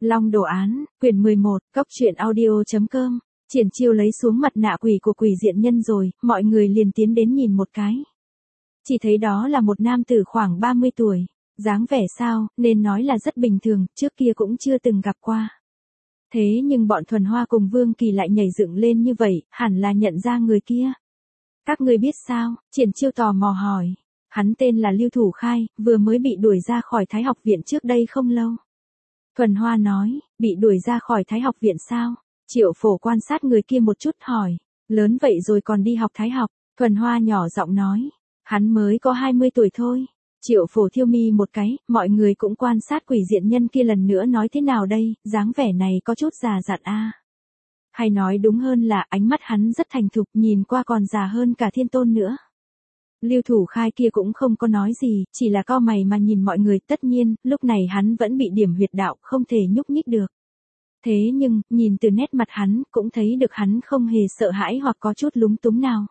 Long đồ án, quyển 11, Cốc truyện audio.com. Triển Chiêu lấy xuống mặt nạ quỷ của quỷ diện nhân rồi, mọi người liền tiến đến nhìn một cái. Chỉ thấy đó là một nam tử khoảng 30 tuổi, dáng vẻ sao, nên nói là rất bình thường, trước kia cũng chưa từng gặp qua. Thế nhưng bọn Thuần Hoa cùng Vương Kỳ lại nhảy dựng lên như vậy, hẳn là nhận ra người kia. Các ngươi biết sao? Triển Chiêu tò mò hỏi. Hắn tên là Lưu Thủ Khai, vừa mới bị đuổi ra khỏi Thái học viện trước đây không lâu. Thuần Hoa nói, bị đuổi ra khỏi Thái học viện sao? Triệu Phổ quan sát người kia một chút hỏi, lớn vậy rồi còn đi học Thái học? Thuần Hoa nhỏ giọng nói, hắn mới có 20 tuổi thôi. Triệu Phổ thiêu mi một cái, mọi người cũng quan sát quỷ diện nhân kia lần nữa nói thế nào đây, dáng vẻ này có chút già dặn a. Hay nói đúng hơn là ánh mắt hắn rất thành thục, nhìn qua còn già hơn cả Thiên Tôn nữa. Lưu Thủ Khai kia cũng không có nói gì, chỉ là cau mày mà nhìn mọi người, tất nhiên, lúc này hắn vẫn bị điểm huyệt đạo, không thể nhúc nhích được. Thế nhưng, nhìn từ nét mặt hắn, cũng thấy được hắn không hề sợ hãi hoặc có chút lúng túng nào.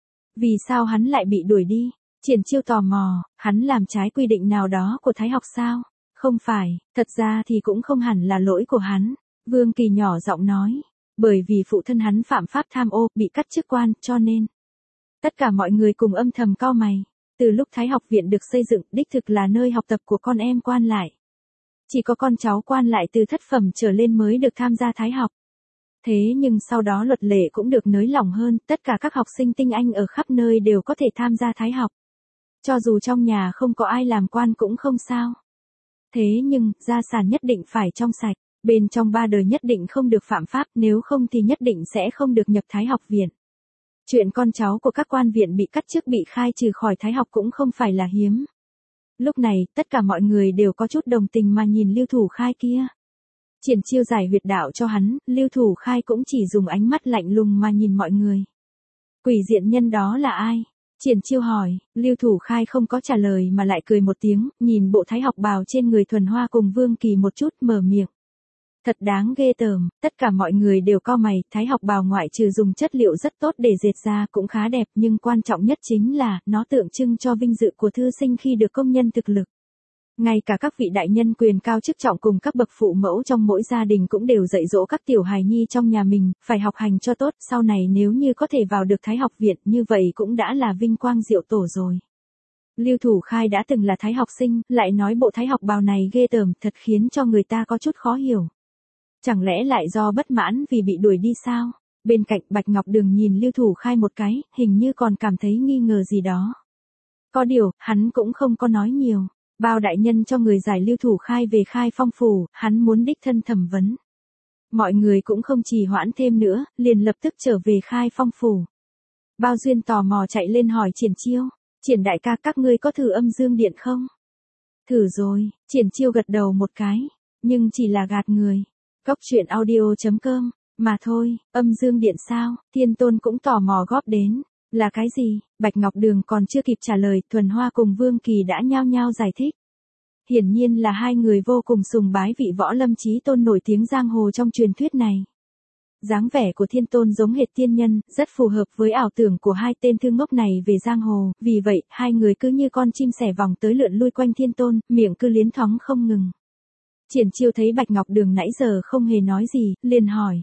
Vì sao hắn lại bị đuổi đi? Triển Chiêu tò mò, hắn làm trái quy định nào đó của Thái học sao? Không phải, thật ra thì cũng không hẳn là lỗi của hắn. Vương Kỳ nhỏ giọng nói, bởi vì phụ thân hắn phạm pháp tham ô, bị cắt chức quan, cho nên. Tất cả mọi người cùng âm thầm cau mày. Từ lúc Thái học viện được xây dựng, đích thực là nơi học tập của con em quan lại. Chỉ có con cháu quan lại từ thất phẩm trở lên mới được tham gia Thái học. Thế nhưng sau đó luật lệ cũng được nới lỏng hơn, tất cả các học sinh tinh anh ở khắp nơi đều có thể tham gia Thái học. Cho dù trong nhà không có ai làm quan cũng không sao. Thế nhưng, gia sản nhất định phải trong sạch, bên trong 3 đời nhất định không được phạm pháp, nếu không thì nhất định sẽ không được nhập Thái học viện. Chuyện con cháu của các quan viện bị cắt chức bị khai trừ khỏi Thái học cũng không phải là hiếm. Lúc này, tất cả mọi người đều có chút đồng tình mà nhìn Lưu Thủ Khai kia. Triển Chiêu giải huyệt đạo cho hắn, Lưu Thủ Khai cũng chỉ dùng ánh mắt lạnh lùng mà nhìn mọi người. Quỷ diện nhân đó là ai? Triển Chiêu hỏi, Lưu Thủ Khai không có trả lời mà lại cười một tiếng, nhìn bộ Thái học bào trên người Thuần Hoa cùng Vương Kỳ một chút, mở miệng. Thật đáng ghê tởm, tất cả mọi người đều cau mày, Thái học bào ngoại trừ dùng chất liệu rất tốt để dệt ra cũng khá đẹp, nhưng quan trọng nhất chính là, nó tượng trưng cho vinh dự của thư sinh khi được công nhân thực lực. Ngay cả các vị đại nhân quyền cao chức trọng cùng các bậc phụ mẫu trong mỗi gia đình cũng đều dạy dỗ các tiểu hài nhi trong nhà mình, phải học hành cho tốt, sau này nếu như có thể vào được Thái học viện, như vậy cũng đã là vinh quang diệu tổ rồi. Lưu Thủ Khai đã từng là Thái học sinh, lại nói bộ Thái học bào này ghê tởm, thật khiến cho người ta có chút khó hiểu. Chẳng lẽ lại do bất mãn vì bị đuổi đi sao? Bên cạnh Bạch Ngọc Đường nhìn Lưu Thủ Khai một cái, hình như còn cảm thấy nghi ngờ gì đó. Có điều, hắn cũng không có nói nhiều. Bao đại nhân cho người giải Lưu Thủ Khai về Khai Phong phủ, hắn muốn đích thân thẩm vấn. Mọi người cũng không trì hoãn thêm nữa, liền lập tức trở về Khai Phong phủ. Bao Duyên tò mò chạy lên hỏi Triển Chiêu, Triển đại ca các ngươi có thử âm dương điện không? Thử rồi, Triển Chiêu gật đầu một cái, nhưng chỉ là gạt người. Cốc truyện audio.com, mà thôi, âm dương điện sao? Thiên Tôn cũng tò mò góp đến. Là cái gì? Bạch Ngọc Đường còn chưa kịp trả lời, Thuần Hoa cùng Vương Kỳ đã nhao nhao giải thích. Hiển nhiên là hai người vô cùng sùng bái vị võ lâm chí tôn nổi tiếng giang hồ trong truyền thuyết này. Dáng vẻ của Thiên Tôn giống hệt tiên nhân, rất phù hợp với ảo tưởng của hai tên thương ngốc này về giang hồ, vì vậy, hai người cứ như con chim sẻ vòng tới lượn lui quanh Thiên Tôn, miệng cứ liến thoáng không ngừng. Triển Chiêu thấy Bạch Ngọc Đường nãy giờ không hề nói gì, liền hỏi.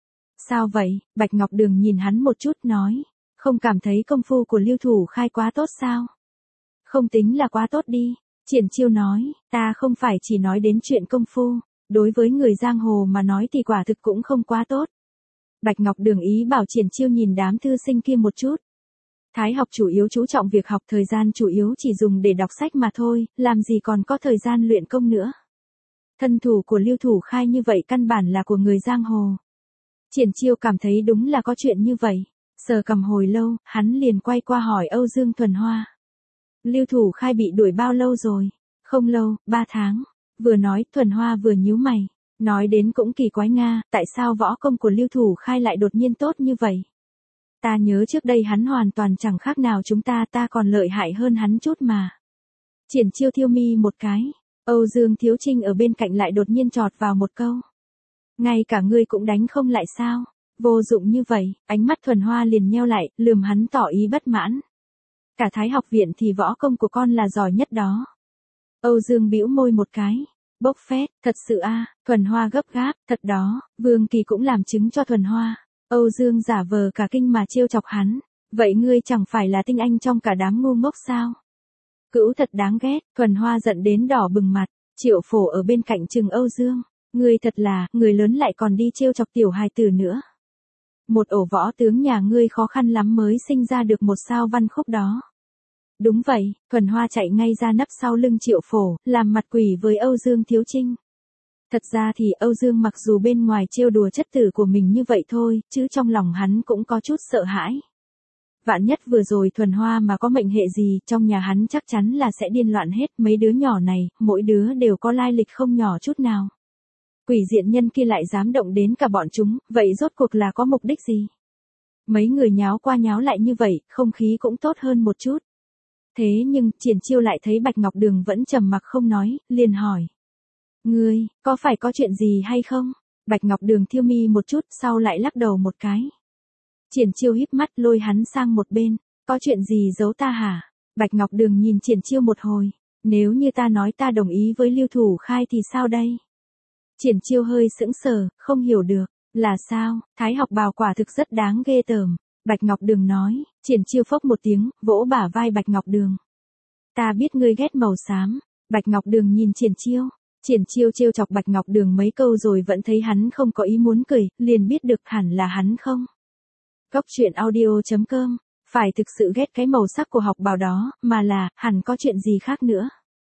Sao vậy? Bạch Ngọc Đường nhìn hắn một chút nói. Không cảm thấy công phu của Lưu Thủ Khai quá tốt sao? Không tính là quá tốt đi. Triển Chiêu nói, ta không phải chỉ nói đến chuyện công phu, đối với người giang hồ mà nói thì quả thực cũng không quá tốt. Bạch Ngọc Đường ý bảo Triển Chiêu nhìn đám thư sinh kia một chút. Thái học chủ yếu chú trọng việc học, thời gian chủ yếu chỉ dùng để đọc sách mà thôi, làm gì còn có thời gian luyện công nữa. Thân thủ của Lưu Thủ Khai như vậy căn bản là của người giang hồ. Triển Chiêu cảm thấy đúng là có chuyện như vậy. Sờ cầm hồi lâu, hắn liền quay qua hỏi Âu Dương Thuần Hoa. Lưu Thủ Khai bị đuổi bao lâu rồi? Không lâu, 3 tháng. Vừa nói, Thuần Hoa vừa nhíu mày. Nói đến cũng kỳ quái nga, tại sao võ công của Lưu Thủ Khai lại đột nhiên tốt như vậy? Ta nhớ trước đây hắn hoàn toàn chẳng khác nào chúng ta, ta còn lợi hại hơn hắn chút mà. Triển Chiêu thiêu mi một cái. Âu Dương Thiếu Trinh ở bên cạnh lại đột nhiên chọt vào một câu. Ngay cả ngươi cũng đánh không lại sao? Vô dụng như vậy, ánh mắt Thuần Hoa liền nheo lại, lườm hắn tỏ ý bất mãn. Cả Thái học viện thì võ công của con là giỏi nhất đó. Âu Dương bĩu môi một cái. Bốc phét, thật sự a, Thuần Hoa gấp gáp, thật đó, Vương Kỳ cũng làm chứng cho Thuần Hoa. Âu Dương giả vờ cả kinh mà trêu chọc hắn. Vậy ngươi chẳng phải là tinh anh trong cả đám ngu ngốc sao? Cữu thật đáng ghét, Thuần Hoa giận đến đỏ bừng mặt, Triệu Phổ ở bên cạnh trừng Âu Dương. Ngươi thật là, người lớn lại còn đi trêu chọc tiểu hài tử nữa. Một ổ võ tướng nhà ngươi khó khăn lắm mới sinh ra được một sao văn khúc đó. Đúng vậy, Thuần Hoa chạy ngay ra nấp sau lưng Triệu Phổ, làm mặt quỷ với Âu Dương Thiếu Trinh. Thật ra thì Âu Dương mặc dù bên ngoài trêu đùa chất tử của mình như vậy thôi, chứ trong lòng hắn cũng có chút sợ hãi. Vạn nhất vừa rồi Thuần Hoa mà có mệnh hệ gì, trong nhà hắn chắc chắn là sẽ điên loạn hết. Mấy đứa nhỏ này, mỗi đứa đều có lai lịch không nhỏ chút nào. Quỷ diện nhân kia lại dám động đến cả bọn chúng, vậy rốt cuộc là có mục đích gì? Mấy người nháo qua nháo lại như vậy, không khí cũng tốt hơn một chút. Thế nhưng, Triển Chiêu lại thấy Bạch Ngọc Đường vẫn trầm mặc không nói, liền hỏi. Ngươi, có phải có chuyện gì hay không? Bạch Ngọc Đường thiêu mi một chút, sau lại lắc đầu một cái. Triển Chiêu híp mắt lôi hắn sang một bên. Có chuyện gì giấu ta hả? Bạch Ngọc Đường nhìn Triển Chiêu một hồi. Nếu như ta nói ta đồng ý với Lưu Thủ Khai thì sao đây? Triển Chiêu hơi sững sờ, không hiểu được. Là sao? Thái học bào quả thực rất đáng ghê tởm. Bạch Ngọc Đường nói. Triển Chiêu phốc một tiếng, vỗ bả vai Bạch Ngọc Đường. Ta biết ngươi ghét màu xám. Bạch Ngọc Đường nhìn Triển Chiêu. Triển Chiêu trêu chọc Bạch Ngọc Đường mấy câu rồi vẫn thấy hắn không có ý muốn cười, liền biết được hẳn là hắn không. Góc truyện audio.com, phải thực sự ghét cái màu sắc của học bào đó, mà là, hẳn có chuyện gì khác nữa.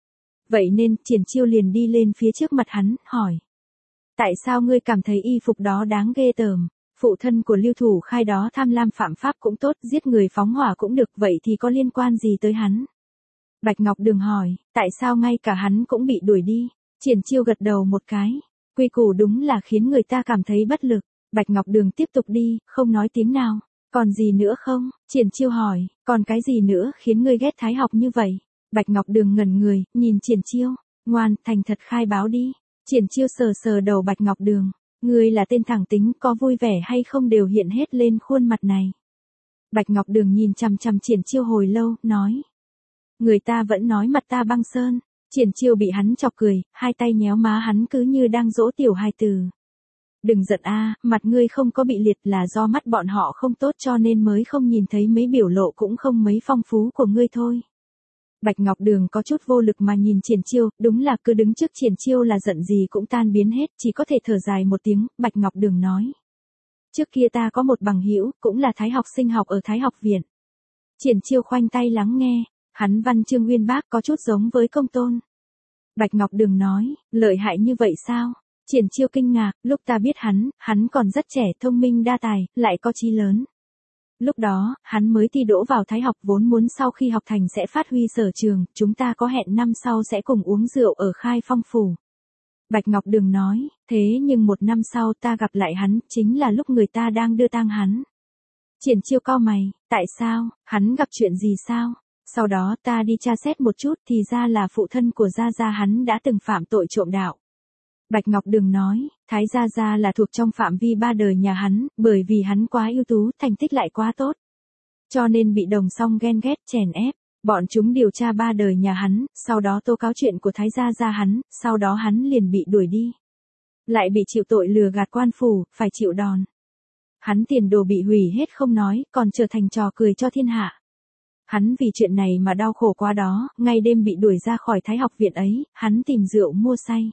Vậy nên, Triển Chiêu liền đi lên phía trước mặt hắn, hỏi. Tại sao ngươi cảm thấy y phục đó đáng ghê tởm? Phụ thân của Lưu Thủ Khai đó tham lam phạm pháp cũng tốt, giết người phóng hỏa cũng được, vậy thì có liên quan gì tới hắn? Bạch Ngọc Đường hỏi, tại sao ngay cả hắn cũng bị đuổi đi? Triển Chiêu gật đầu một cái. Quy củ đúng là khiến người ta cảm thấy bất lực. Bạch Ngọc Đường tiếp tục đi, không nói tiếng nào. Còn gì nữa không? Triển Chiêu hỏi, còn cái gì nữa khiến ngươi ghét Thái học như vậy? Bạch Ngọc Đường ngẩn người, nhìn Triển Chiêu. Ngoan, thành thật khai báo đi. Triển Chiêu sờ sờ đầu Bạch Ngọc Đường. Ngươi là tên thẳng tính, có vui vẻ hay không đều hiện hết lên khuôn mặt này. Bạch Ngọc Đường nhìn chằm chằm Triển Chiêu hồi lâu, nói. Người ta vẫn nói mặt ta băng sơn. Triển Chiêu bị hắn chọc cười, hai tay nhéo má hắn cứ như đang dỗ tiểu hài tử. Đừng giận a, mặt ngươi không có bị liệt là do mắt bọn họ không tốt cho nên mới không nhìn thấy mấy biểu lộ cũng không mấy phong phú của ngươi thôi. Bạch Ngọc Đường có chút vô lực mà nhìn Triển Chiêu, đúng là cứ đứng trước Triển Chiêu là giận gì cũng tan biến hết, chỉ có thể thở dài một tiếng. Bạch Ngọc Đường nói. Trước kia ta có một bằng hữu, cũng là Thái học sinh học ở Thái học viện. Triển Chiêu khoanh tay lắng nghe. Hắn văn chương uyên bác có chút giống với Công Tôn. Bạch Ngọc Đường nói, lợi hại như vậy sao? Triển Chiêu kinh ngạc, lúc ta biết hắn còn rất trẻ, thông minh đa tài, lại có chí lớn. Lúc đó, hắn mới thi đỗ vào Thái học, vốn muốn sau khi học thành sẽ phát huy sở trường, chúng ta có hẹn năm sau sẽ cùng uống rượu ở Khai Phong Phủ. Bạch Ngọc Đường nói, thế nhưng một năm sau ta gặp lại hắn, chính là lúc người ta đang đưa tang hắn. Triển Chiêu cau mày, tại sao, hắn gặp chuyện gì sao? Sau đó ta đi tra xét một chút thì ra là phụ thân của Gia Gia hắn đã từng phạm tội trộm đạo. Bạch Ngọc Đường nói, Thái Gia Gia là thuộc trong phạm vi ba đời nhà hắn, bởi vì hắn quá ưu tú, thành tích lại quá tốt. Cho nên bị đồng song ghen ghét, chèn ép. Bọn chúng điều tra ba đời nhà hắn, sau đó tố cáo chuyện của Thái Gia Gia hắn, sau đó hắn liền bị đuổi đi. Lại bị chịu tội lừa gạt quan phủ, phải chịu đòn. Hắn tiền đồ bị hủy hết không nói, còn trở thành trò cười cho thiên hạ. Hắn vì chuyện này mà đau khổ quá đó, ngày đêm bị đuổi ra khỏi Thái học viện ấy, hắn tìm rượu mua say.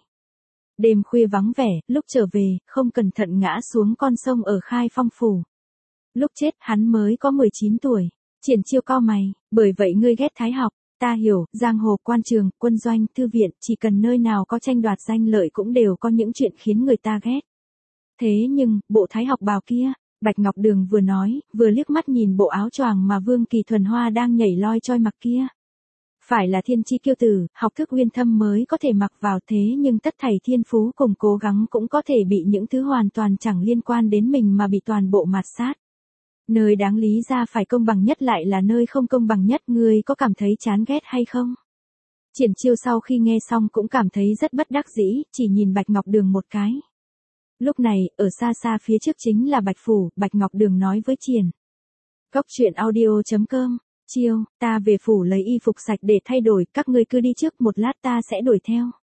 Đêm khuya vắng vẻ, lúc trở về, không cẩn thận ngã xuống con sông ở Khai Phong Phủ. Lúc chết hắn mới có 19 tuổi. Triển Chiêu cau mày, bởi vậy ngươi ghét Thái học, ta hiểu, giang hồ, quan trường, quân doanh, thư viện, chỉ cần nơi nào có tranh đoạt danh lợi cũng đều có những chuyện khiến người ta ghét. Thế nhưng, bộ Thái học bào kia, Bạch Ngọc Đường vừa nói, vừa liếc mắt nhìn bộ áo choàng mà Vương Kỳ Thuần Hoa đang nhảy loi choi mặc kia. Phải là thiên chi kiêu tử, học thức uyên thâm mới có thể mặc vào, thế nhưng tất thảy thiên phú cùng cố gắng cũng có thể bị những thứ hoàn toàn chẳng liên quan đến mình mà bị toàn bộ mạt sát. Nơi đáng lý ra phải công bằng nhất lại là nơi không công bằng nhất, ngươi có cảm thấy chán ghét hay không? Triển Chiêu sau khi nghe xong cũng cảm thấy rất bất đắc dĩ, chỉ nhìn Bạch Ngọc Đường một cái. Lúc này, ở xa xa phía trước chính là Bạch Phủ, Bạch Ngọc Đường nói với Triển. Góc truyện audio.com, Chiêu, ta về phủ lấy y phục sạch để thay đổi, các ngươi cứ đi trước, một lát ta sẽ đuổi theo.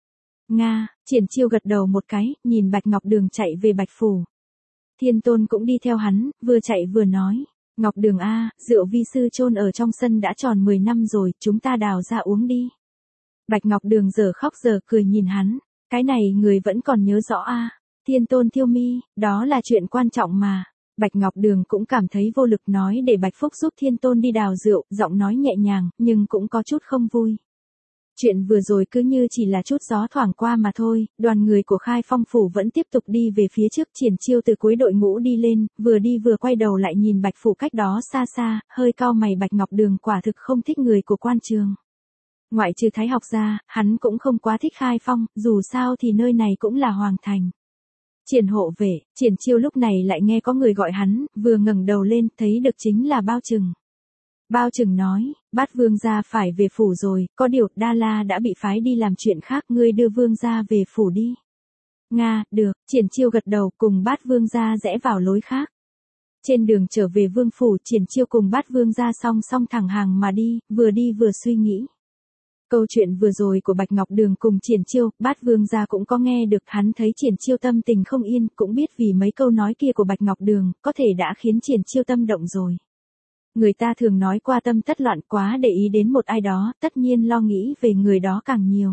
Nga, Triển Chiêu gật đầu một cái, nhìn Bạch Ngọc Đường chạy về Bạch Phủ. Thiên Tôn cũng đi theo hắn, vừa chạy vừa nói. Ngọc Đường a, rượu vi sư chôn ở trong sân đã tròn 10 năm rồi, chúng ta đào ra uống đi. Bạch Ngọc Đường giờ khóc giờ cười nhìn hắn. Cái này người vẫn còn nhớ rõ a. Thiên Tôn thiêu mi, đó là chuyện quan trọng mà. Bạch Ngọc Đường cũng cảm thấy vô lực nói để Bạch Phúc giúp Thiên Tôn đi đào rượu, giọng nói nhẹ nhàng, nhưng cũng có chút không vui. Chuyện vừa rồi cứ như chỉ là chút gió thoảng qua mà thôi, đoàn người của Khai Phong Phủ vẫn tiếp tục đi về phía trước. Triển Chiêu từ cuối đội ngũ đi lên, vừa đi vừa quay đầu lại nhìn Bạch Phủ cách đó xa xa, hơi cau mày. Bạch Ngọc Đường quả thực không thích người của quan trường. Ngoại trừ Thái học ra, hắn cũng không quá thích Khai Phong, dù sao thì nơi này cũng là hoàng thành. Triển hộ vệ, Triển Chiêu lúc này lại nghe có người gọi hắn, vừa ngẩng đầu lên, thấy được chính là Bao Trừng. Bao Trừng nói, Bát vương gia phải về phủ rồi, có điều Đa La đã bị phái đi làm chuyện khác, ngươi đưa vương gia về phủ đi. Nga, được, Triển Chiêu gật đầu, cùng Bát vương gia rẽ vào lối khác. Trên đường trở về vương phủ, Triển Chiêu cùng Bát vương gia song song thẳng hàng mà đi vừa suy nghĩ. Câu chuyện vừa rồi của Bạch Ngọc Đường cùng Triển Chiêu, Bát vương gia cũng có nghe được. Hắn thấy Triển Chiêu tâm tình không yên, cũng biết vì mấy câu nói kia của Bạch Ngọc Đường, có thể đã khiến Triển Chiêu tâm động rồi. Người ta thường nói qua tâm tất loạn, quá để ý đến một ai đó, tất nhiên lo nghĩ về người đó càng nhiều.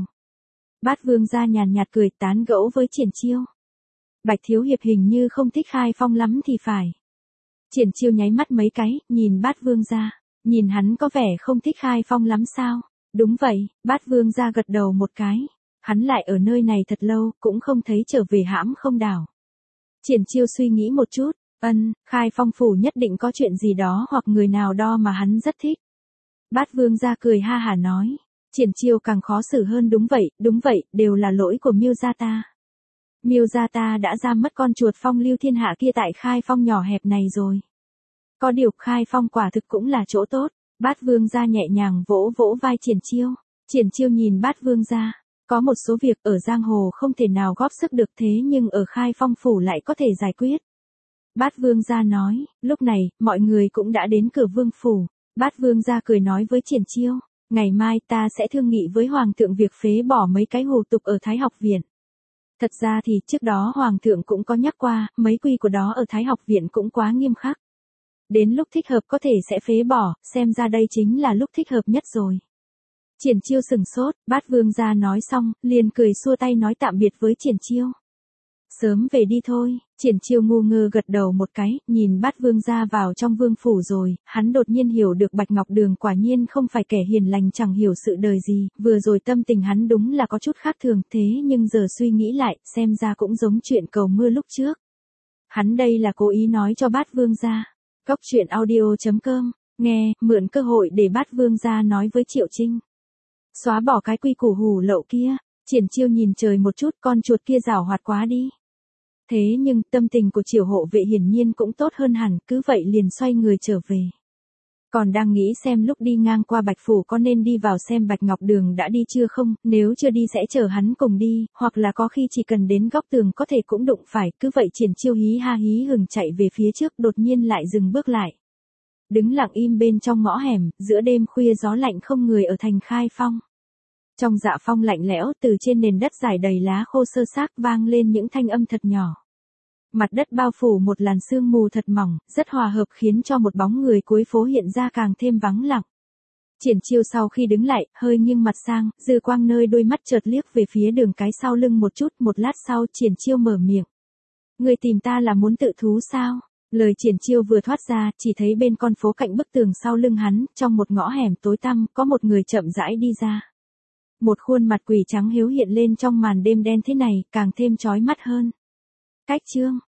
Bát vương gia nhàn nhạt cười tán gẫu với Triển Chiêu. Bạch thiếu hiệp hình như không thích Khai Phong lắm thì phải. Triển Chiêu nháy mắt mấy cái, nhìn Bát vương gia, nhìn hắn có vẻ không thích Khai Phong lắm sao? Đúng vậy, Bát vương gia gật đầu một cái. Hắn lại ở nơi này thật lâu, cũng không thấy trở về hãm không đảo. Triển Chiêu suy nghĩ một chút. Khai Phong Phủ nhất định có chuyện gì đó hoặc người nào đó mà hắn rất thích. Bát vương gia cười ha hả nói. Triển Chiêu càng khó xử hơn. Đúng vậy, đều là lỗi của Miêu gia ta. Miêu gia ta đã giam mất con chuột phong lưu thiên hạ kia tại Khai Phong nhỏ hẹp này rồi. Có điều Khai Phong quả thực cũng là chỗ tốt. Bát vương gia nhẹ nhàng vỗ vỗ vai Triển Chiêu. Triển Chiêu nhìn Bát vương gia. Có một số việc ở giang hồ không thể nào góp sức được, thế nhưng ở Khai Phong Phủ lại có thể giải quyết. Bát vương gia nói, lúc này, mọi người cũng đã đến cửa vương phủ. Bát vương gia cười nói với Triển Chiêu, ngày mai ta sẽ thương nghị với hoàng thượng việc phế bỏ mấy cái hủ tục ở Thái học viện. Thật ra thì trước đó hoàng thượng cũng có nhắc qua, mấy quy của đó ở Thái học viện cũng quá nghiêm khắc. Đến lúc thích hợp có thể sẽ phế bỏ, xem ra đây chính là lúc thích hợp nhất rồi. Triển Chiêu sừng sốt, Bát vương gia nói xong, liền cười xua tay nói tạm biệt với Triển Chiêu. Sớm về đi thôi. Triển Chiêu ngu ngơ gật đầu một cái, nhìn Bát vương gia vào trong vương phủ rồi, hắn đột nhiên hiểu được Bạch Ngọc Đường quả nhiên không phải kẻ hiền lành chẳng hiểu sự đời gì, vừa rồi tâm tình hắn đúng là có chút khác thường, thế nhưng giờ suy nghĩ lại, xem ra cũng giống chuyện cầu mưa lúc trước. Hắn đây là cố ý nói cho Bát vương gia. Cốc truyện audio.com, nghe, mượn cơ hội để Bát vương gia nói với Triệu Trinh. Xóa bỏ cái quy củ hủ lậu kia. Triển Chiêu nhìn trời một chút, con chuột kia giảo hoạt quá đi. Thế nhưng tâm tình của Triều hộ vệ hiển nhiên cũng tốt hơn hẳn, cứ vậy liền xoay người trở về. Còn đang nghĩ xem lúc đi ngang qua Bạch Phủ có nên đi vào xem Bạch Ngọc Đường đã đi chưa không, nếu chưa đi sẽ chở hắn cùng đi, hoặc là có khi chỉ cần đến góc tường có thể cũng đụng phải, cứ vậy Triển Chiêu hí ha hí hừng chạy về phía trước, đột nhiên lại dừng bước lại. Đứng lặng im bên trong ngõ hẻm, giữa đêm khuya gió lạnh không người ở thành Khai Phong. Trong dạ phong lạnh lẽo, từ trên nền đất rải đầy lá khô sơ xác vang lên những thanh âm thật nhỏ. Mặt đất bao phủ một làn sương mù thật mỏng, rất hòa hợp khiến cho một bóng người cuối phố hiện ra càng thêm vắng lặng. Triển Chiêu sau khi đứng lại, hơi nghiêng mặt sang, dư quang nơi đôi mắt chợt liếc về phía đường cái sau lưng một chút, một lát sau Triển Chiêu mở miệng. Người tìm ta là muốn tự thú sao? Lời Triển Chiêu vừa thoát ra, chỉ thấy bên con phố cạnh bức tường sau lưng hắn, trong một ngõ hẻm tối tăm, có một người chậm rãi đi ra. Một khuôn mặt quỷ trắng hiếu hiện lên trong màn đêm đen thế này, càng thêm chói mắt hơn. Cách chương